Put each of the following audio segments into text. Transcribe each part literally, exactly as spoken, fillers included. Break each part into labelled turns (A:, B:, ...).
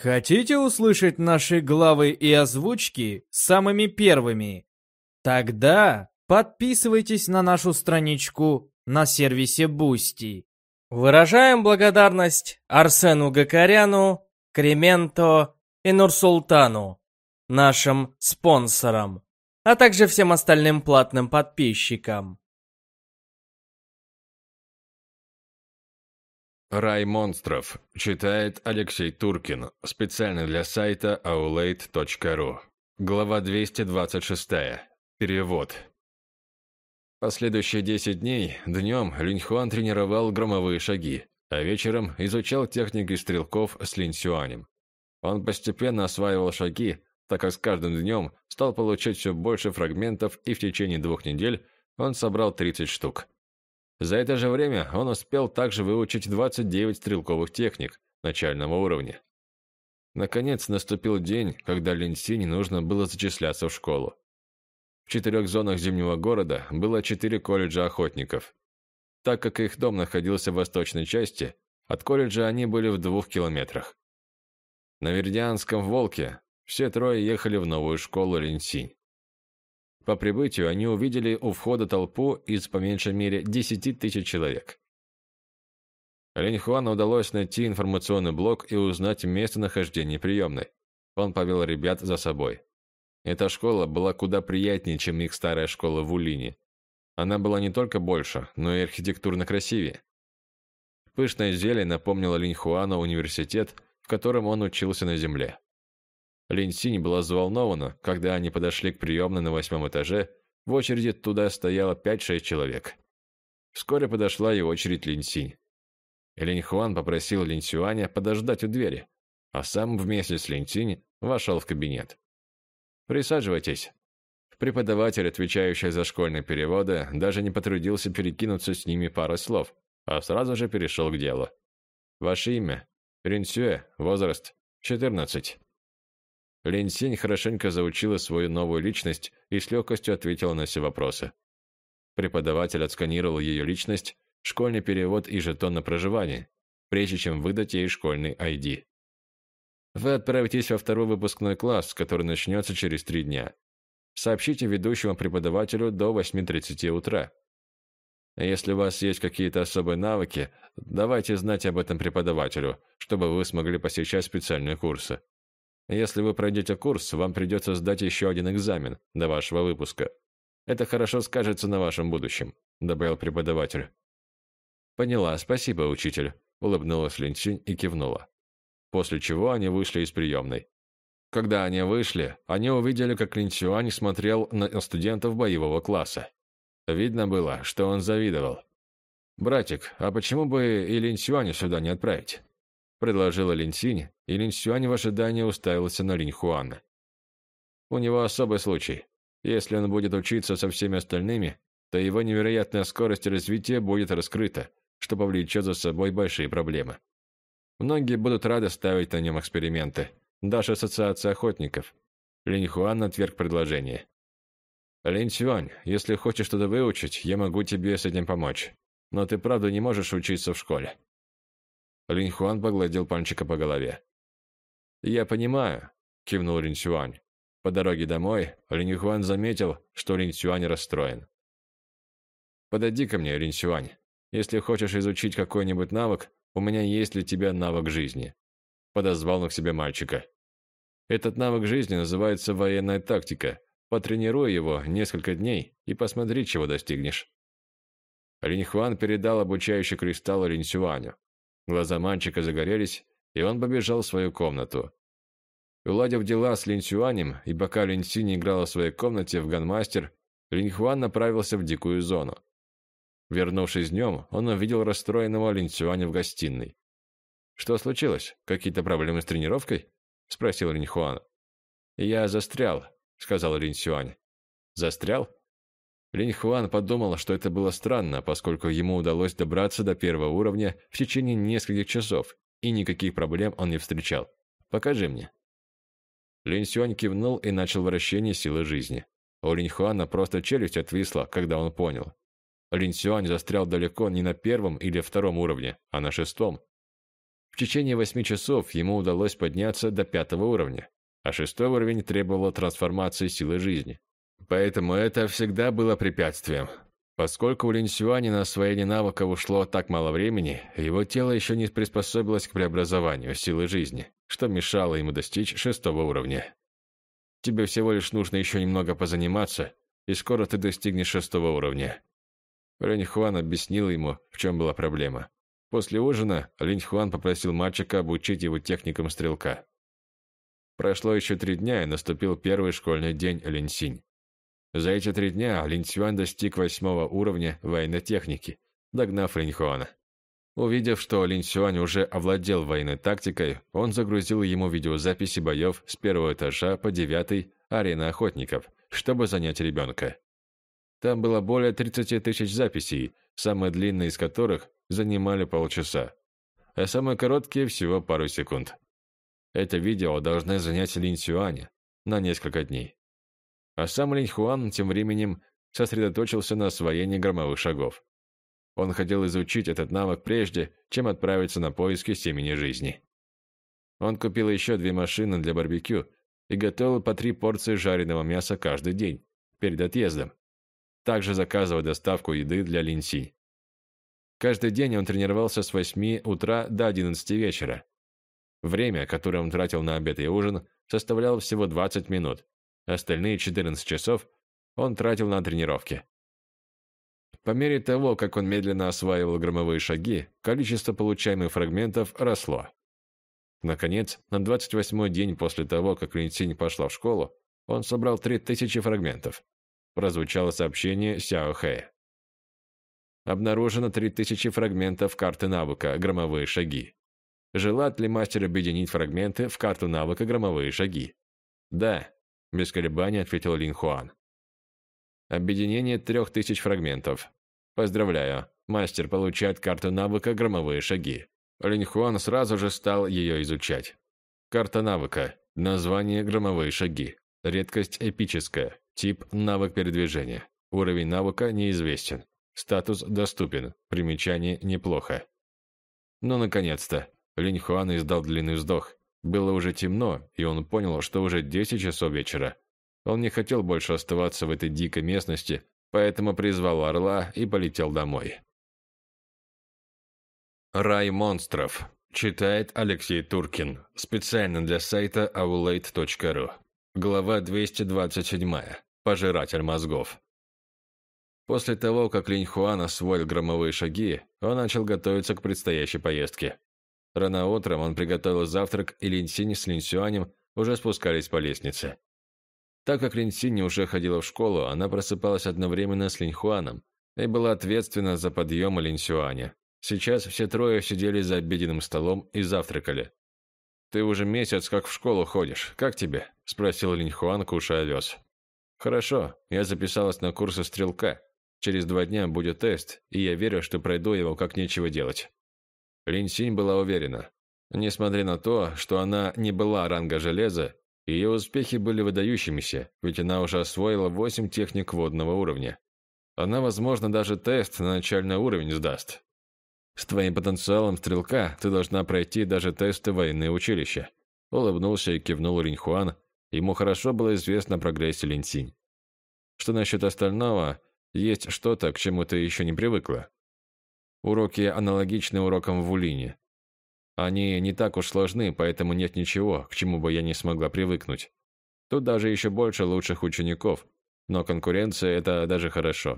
A: Хотите услышать наши главы и озвучки самыми первыми? Тогда подписывайтесь на нашу страничку на сервисе Boosty. Выражаем благодарность Арсену Гакаряну, Кременто и Нурсултану, нашим спонсорам, а также всем остальным платным подписчикам.
B: Рай монстров. Читает Алексей Туркин. Специально для сайта аулейт точка ру. Глава двести двадцать шесть. Перевод. Последующие десять дней днем Линьхуан тренировал громовые шаги, а вечером изучал техники стрелков с Линьсюанем. Он постепенно осваивал шаги, так как с каждым днем стал получать все больше фрагментов, и в течение двух недель он собрал тридцать штук. За это же время он успел также выучить двадцать девять стрелковых техник начального уровня. Наконец наступил день, когда Линь Синь нужно было зачисляться в школу. В четырех зонах Зимнего города было четыре колледжа охотников. Так как их дом находился в восточной части, от колледжа они были в двух километрах. На Вердианском Волке все трое ехали в новую школу Линь Синь. По прибытию они увидели у входа толпу из по меньшей мере десяти тысяч человек. Линьхуану удалось найти информационный блок и узнать местонахождение приемной. Он повел ребят за собой. Эта школа была куда приятнее, чем их старая школа в Улине. Она была не только больше, но и архитектурно красивее. Пышная зелень напомнила Линьхуану университет, в котором он учился на земле. Линь Синь была взволнована, когда они подошли к приемной на восьмом этаже. В очереди туда стояло пять-шесть человек. Вскоре подошла и очередь Линь Синь. Линьхуан попросил Линь Сюаня подождать у двери, а сам вместе с Линь Синь вошел в кабинет. «Присаживайтесь». Преподаватель, отвечающий за школьные переводы, даже не потрудился перекинуться с ними парой слов, а сразу же перешел к делу. «Ваше имя?» «Линь Сюэ, возраст?» «четырнадцать». Линь Синь хорошенько заучила свою новую личность и с легкостью ответила на все вопросы. Преподаватель отсканировал ее личность, школьный перевод и жетон на проживание, прежде чем выдать ей школьный ай ди. Вы отправитесь во второй выпускной класс, который начнется через три дня. Сообщите ведущему преподавателю до восьми тридцати утра. Если у вас есть какие-то особые навыки, давайте знать об этом преподавателю, чтобы вы смогли посещать специальные курсы. Если вы пройдете курс, вам придется сдать еще один экзамен до вашего выпуска. Это хорошо скажется на вашем будущем», — добавил преподаватель. «Поняла, спасибо, учитель», — улыбнулась Линь Синь и кивнула. После чего они вышли из приемной. Когда они вышли, они увидели, как Линь Сюань смотрел на студентов боевого класса. Видно было, что он завидовал. «Братик, а почему бы и Линь Сюаня сюда не отправить?» — предложила Линь Синь, и Линь Сюань в ожидании уставился на Линь Хуана. «У него особый случай. Если он будет учиться со всеми остальными, то его невероятная скорость развития будет раскрыта, что повлечет за собой большие проблемы. Многие будут рады ставить на нем эксперименты, даже ассоциация охотников». Линь Хуан отверг предложение. «Линь Сюань, если хочешь что-то выучить, я могу тебе с этим помочь. Но ты правда не можешь учиться в школе». Линь Хуан погладил пальчика по голове. «Я понимаю», — кивнул Линь Сюань. По дороге домой Линь Хуан заметил, что Линь Сюань расстроен. «Подойди ко мне, Линь Сюань. Если хочешь изучить какой-нибудь навык, у меня есть для тебя навык жизни», — подозвал он к себе мальчика. «Этот навык жизни называется военная тактика. Потренируй его несколько дней и посмотри, чего достигнешь». Линь Хуан передал обучающий кристалл Линь Сюаню. Глаза мальчика загорелись, и он побежал в свою комнату. Уладив дела с Линь Сюанем, и пока Линь Синь играла в своей комнате в Ганмастер, Линь Хуан направился в дикую зону. Вернувшись днем, он увидел расстроенного Линь Сюаня в гостиной. «Что случилось? Какие-то проблемы с тренировкой?» – спросил Линь Хуан. «Я застрял», – сказал Линь Сюань. «Застрял?» Линь Хуан подумал, что это было странно, поскольку ему удалось добраться до первого уровня в течение нескольких часов, и никаких проблем он не встречал. «Покажи мне». Линь Сюань кивнул и начал вращение силы жизни. У Линь Хуана просто челюсть отвисла, когда он понял. Линь Сюань застрял далеко не на первом или втором уровне, а на шестом. В течение восьми часов ему удалось подняться до пятого уровня, а шестой уровень требовал трансформации силы жизни. Поэтому это всегда было препятствием. Поскольку у Линь Сюаня на освоение навыка ушло так мало времени, его тело еще не приспособилось к преобразованию силы жизни, что мешало ему достичь шестого уровня. Тебе всего лишь нужно еще немного позаниматься, и скоро ты достигнешь шестого уровня. Линь Хуан объяснил ему, в чем была проблема. После ужина Линь Хуан попросил мальчика обучить его техникам стрелка. Прошло еще три дня, и наступил первый школьный день Линь Синь. За эти три дня Линь Цюань достиг восьмого уровня военной техники, догнав Линь Хуана. Увидев, что Линь Цюань уже овладел военной тактикой, он загрузил ему видеозаписи боев с первого этажа по девятый арена охотников, чтобы занять ребенка. Там было более тридцати тысяч записей, самые длинные из которых занимали полчаса, а самые короткие всего пару секунд. Это видео должны занять Линь Цюаня на несколько дней. А сам Линь Хуан тем временем сосредоточился на освоении громовых шагов. Он хотел изучить этот навык прежде, чем отправиться на поиски семени жизни. Он купил еще две машины для барбекю и готовил по три порции жареного мяса каждый день, перед отъездом. Также заказывал доставку еды для Линь Синь. Каждый день он тренировался с восьми утра до одиннадцати вечера. Время, которое он тратил на обед и ужин, составляло всего двадцать минут. Остальные четырнадцать часов он тратил на тренировки. По мере того, как он медленно осваивал громовые шаги, количество получаемых фрагментов росло. Наконец, на двадцать восьмой день после того, как Линь Синь пошла в школу, он собрал три тысячи фрагментов. Прозвучало сообщение Сяо Хэя. Обнаружено три тысячи фрагментов карты навыка «Громовые шаги». Желает ли мастер объединить фрагменты в карту навыка «Громовые шаги»? Да. Без колебаний ответил Линь Хуан. Объединение трех тысяч фрагментов. Поздравляю, мастер получает карту навыка «Громовые шаги». Линь Хуан сразу же стал ее изучать. Карта навыка. Название «Громовые шаги». Редкость эпическая. Тип навык передвижения. Уровень навыка неизвестен. Статус доступен. Примечание неплохо. Ну, наконец-то. Линь Хуан издал длинный вздох. Было уже темно, и он понял, что уже десять часов вечера. Он не хотел больше оставаться в этой дикой местности, поэтому призвал орла и полетел домой. Рай монстров. Читает Алексей Туркин. Специально для сайта аулейт точка ру. Глава двести двадцать семь. Пожиратель мозгов. После того, как Линь Хуан освоил громовые шаги, он начал готовиться к предстоящей поездке. Рано утром он приготовил завтрак, и Линь Синь с Линь Сюанем уже спускались по лестнице. Так как Линь Синь уже ходила в школу, она просыпалась одновременно с Линь Хуаном и была ответственна за подъем Линь Сюаня. Сейчас все трое сидели за обеденным столом и завтракали. «Ты уже месяц как в школу ходишь. Как тебе?» – спросил Линь Хуан, кушая овес. «Хорошо. Я записалась на курсы стрелка. Через два дня будет тест, и я верю, что пройду его как нечего делать». Линь Синь была уверена. Несмотря на то, что она не была ранга железа, ее успехи были выдающимися, ведь она уже освоила восемь техник водного уровня. Она, возможно, даже тест на начальный уровень сдаст. С твоим потенциалом стрелка ты должна пройти даже тесты военное училище. Улыбнулся и кивнул Линь Хуан. Ему хорошо было известно о прогрессе Линь Синь. Что насчет остального, есть что-то, к чему ты еще не привыкла? Уроки аналогичны урокам в Вулине. Они не так уж сложны, поэтому нет ничего, к чему бы я не смогла привыкнуть. Тут даже еще больше лучших учеников, но конкуренция – это даже хорошо.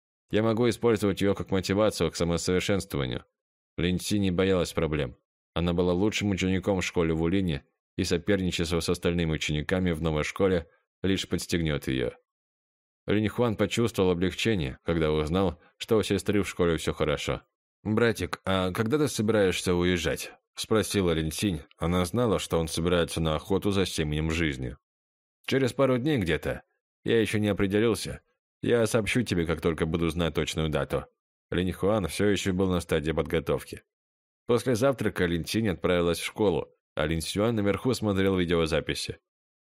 B: Я могу использовать ее как мотивацию к самосовершенствованию. Линь Синь не боялась проблем. Она была лучшим учеником в школе в Улине, и соперничество с остальными учениками в новой школе лишь подстегнет ее. Линь Хуан почувствовал облегчение, когда узнал, что у сестры в школе все хорошо. «Братик, а когда ты собираешься уезжать?» – спросила Линь Синь. Она знала, что он собирается на охоту за семенем жизни. «Через пару дней где-то. Я еще не определился. Я сообщу тебе, как только буду знать точную дату». Линь Хуан все еще был на стадии подготовки. После завтрака Линь Синь отправилась в школу, а Линь Сюань наверху смотрел видеозаписи.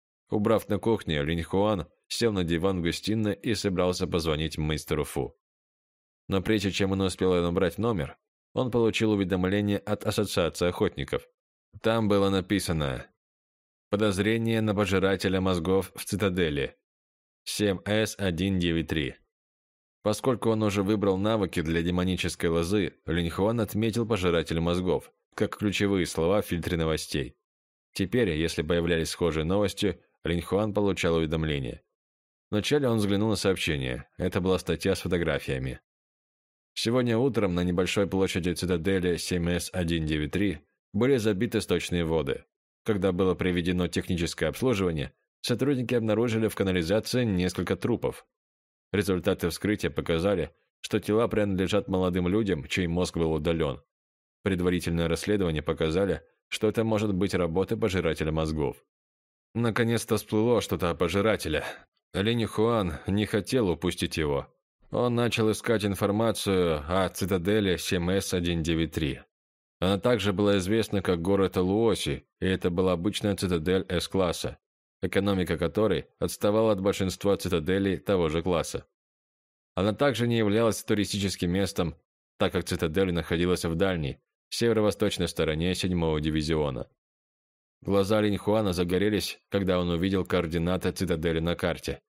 B: Убрав на кухне, Линь Хуан сел на диван в гостиной и собрался позвонить мастеру Фу. Но прежде чем он успел набрать номер, он получил уведомление от Ассоциации охотников. Там было написано: «Подозрение на пожирателя мозгов в цитадели. семь эс сто девяносто три». Поскольку он уже выбрал навыки для демонической лозы, Линьхуан отметил пожирателя мозгов как ключевые слова в фильтре новостей. Теперь, если появлялись схожие новости, Линьхуан получал уведомления. Вначале он взглянул на сообщение. Это была статья с фотографиями. Сегодня утром на небольшой площади цитадели семь эс сто девяносто три были забиты сточные воды. Когда было проведено техническое обслуживание, сотрудники обнаружили в канализации несколько трупов. Результаты вскрытия показали, что тела принадлежат молодым людям, чей мозг был удален. Предварительное расследование показали, что это может быть работа пожирателя мозгов. Наконец-то всплыло что-то о пожирателе. Линьхуан не хотел упустить его. Он начал искать информацию о цитадели семь эс сто девяносто три. Она также была известна как город Луоси, и это была обычная цитадель С-класса, экономика которой отставала от большинства цитаделей того же класса. Она также не являлась туристическим местом, так как цитадель находилась в дальней, северо-восточной стороне седьмого дивизиона. Глаза Линьхуана загорелись, когда он увидел координаты цитадели на карте.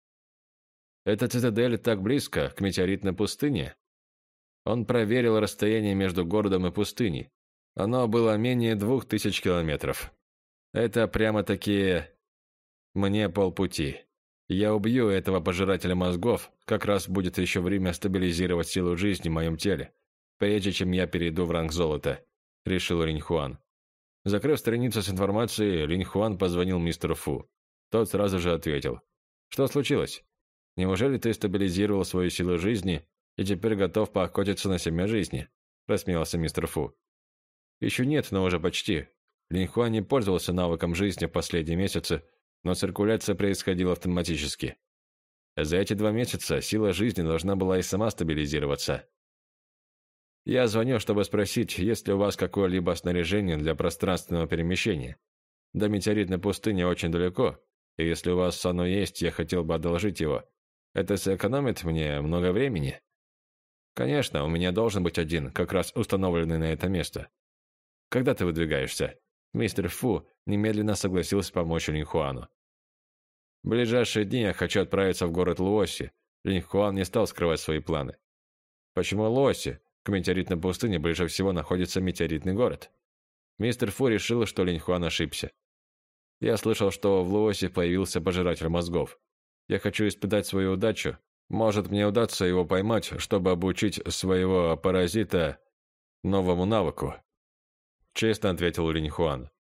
B: Эта цитадель так близко к метеоритной пустыне? Он проверил расстояние между городом и пустыней. Оно было менее двух тысяч километров. Это прямо-таки мне полпути. Я убью этого пожирателя мозгов, как раз будет еще время стабилизировать силу жизни в моем теле, прежде чем я перейду в ранг золота, решил Линьхуан. Закрыв страницу с информацией, Линьхуан позвонил мистеру Фу. Тот сразу же ответил: «Что случилось? Неужели ты стабилизировал свою силу жизни и теперь готов поохотиться на семя жизни?» – рассмеялся мистер Фу. «Еще нет, но уже почти. Линьхуан не пользовался навыком жизни в последние месяцы, но циркуляция происходила автоматически. За эти два месяца сила жизни должна была и сама стабилизироваться. Я звоню, чтобы спросить, есть ли у вас какое-либо снаряжение для пространственного перемещения. До метеоритной пустыни очень далеко, и если у вас оно есть, я хотел бы одолжить его. Это сэкономит мне много времени?» «Конечно, у меня должен быть один, как раз установленный на это место. Когда ты выдвигаешься?» Мистер Фу немедленно согласился помочь Линьхуану. «В ближайшие дни я хочу отправиться в город Луоси». Линьхуан не стал скрывать свои планы. «Почему Луоси? К метеоритной пустыне ближе всего находится метеоритный город». Мистер Фу решил, что Линьхуан ошибся. «Я слышал, что в Луоси появился пожиратель мозгов. Я хочу испытать свою удачу. Может, мне удастся его поймать, чтобы обучить своего паразита новому навыку», — честно ответил Линьхуан.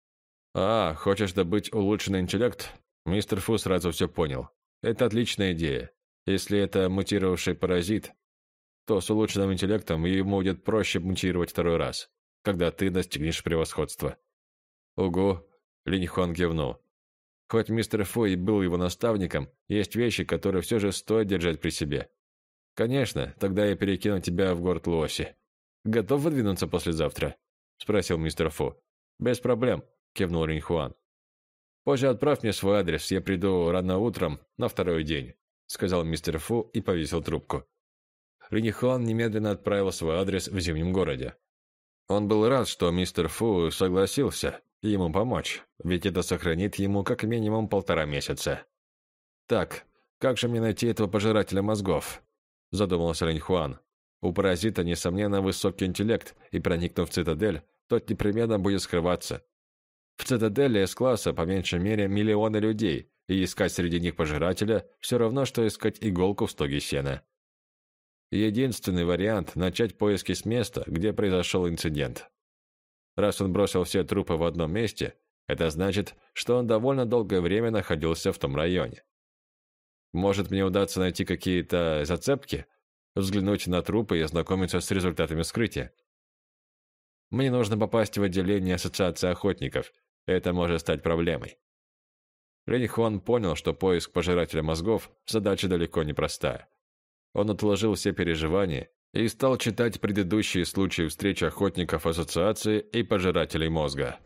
B: «А, хочешь добыть улучшенный интеллект?» Мистер Фу сразу все понял. «Это отличная идея. Если это мутировавший паразит, то с улучшенным интеллектом ему будет проще мутировать второй раз, когда ты достигнешь превосходства». «Угу», — Линьхуан кивнул. Хоть мистер Фу и был его наставником, есть вещи, которые все же стоит держать при себе. «Конечно, тогда я перекину тебя в город Луоси. Готов выдвинуться послезавтра?» — спросил мистер Фу. «Без проблем», — кивнул Линьхуан. «Позже отправь мне свой адрес, я приду рано утром на второй день», — сказал мистер Фу и повесил трубку. Линьхуан немедленно отправил свой адрес в Зимнем городе. Он был рад, что мистер Фу согласился ему помочь, ведь это сохранит ему как минимум полтора месяца. «Так, как же мне найти этого пожирателя мозгов?» – задумался Линьхуан. «У паразита, несомненно, высокий интеллект, и проникнув в цитадель, тот непременно будет скрываться. В цитадели С-класса по меньшей мере миллионы людей, и искать среди них пожирателя все равно, что искать иголку в стоге сена. Единственный вариант – начать поиски с места, где произошел инцидент. Раз он бросил все трупы в одном месте, это значит, что он довольно долгое время находился в том районе. Может, мне удастся найти какие-то зацепки, взглянуть на трупы и ознакомиться с результатами вскрытия. Мне нужно попасть в отделение Ассоциации охотников, это может стать проблемой». Линьхуан понял, что поиск пожирателя мозгов – задача далеко не простая. Он отложил все переживания и стал читать предыдущие случаи встреч охотников Ассоциации и пожирателей мозга.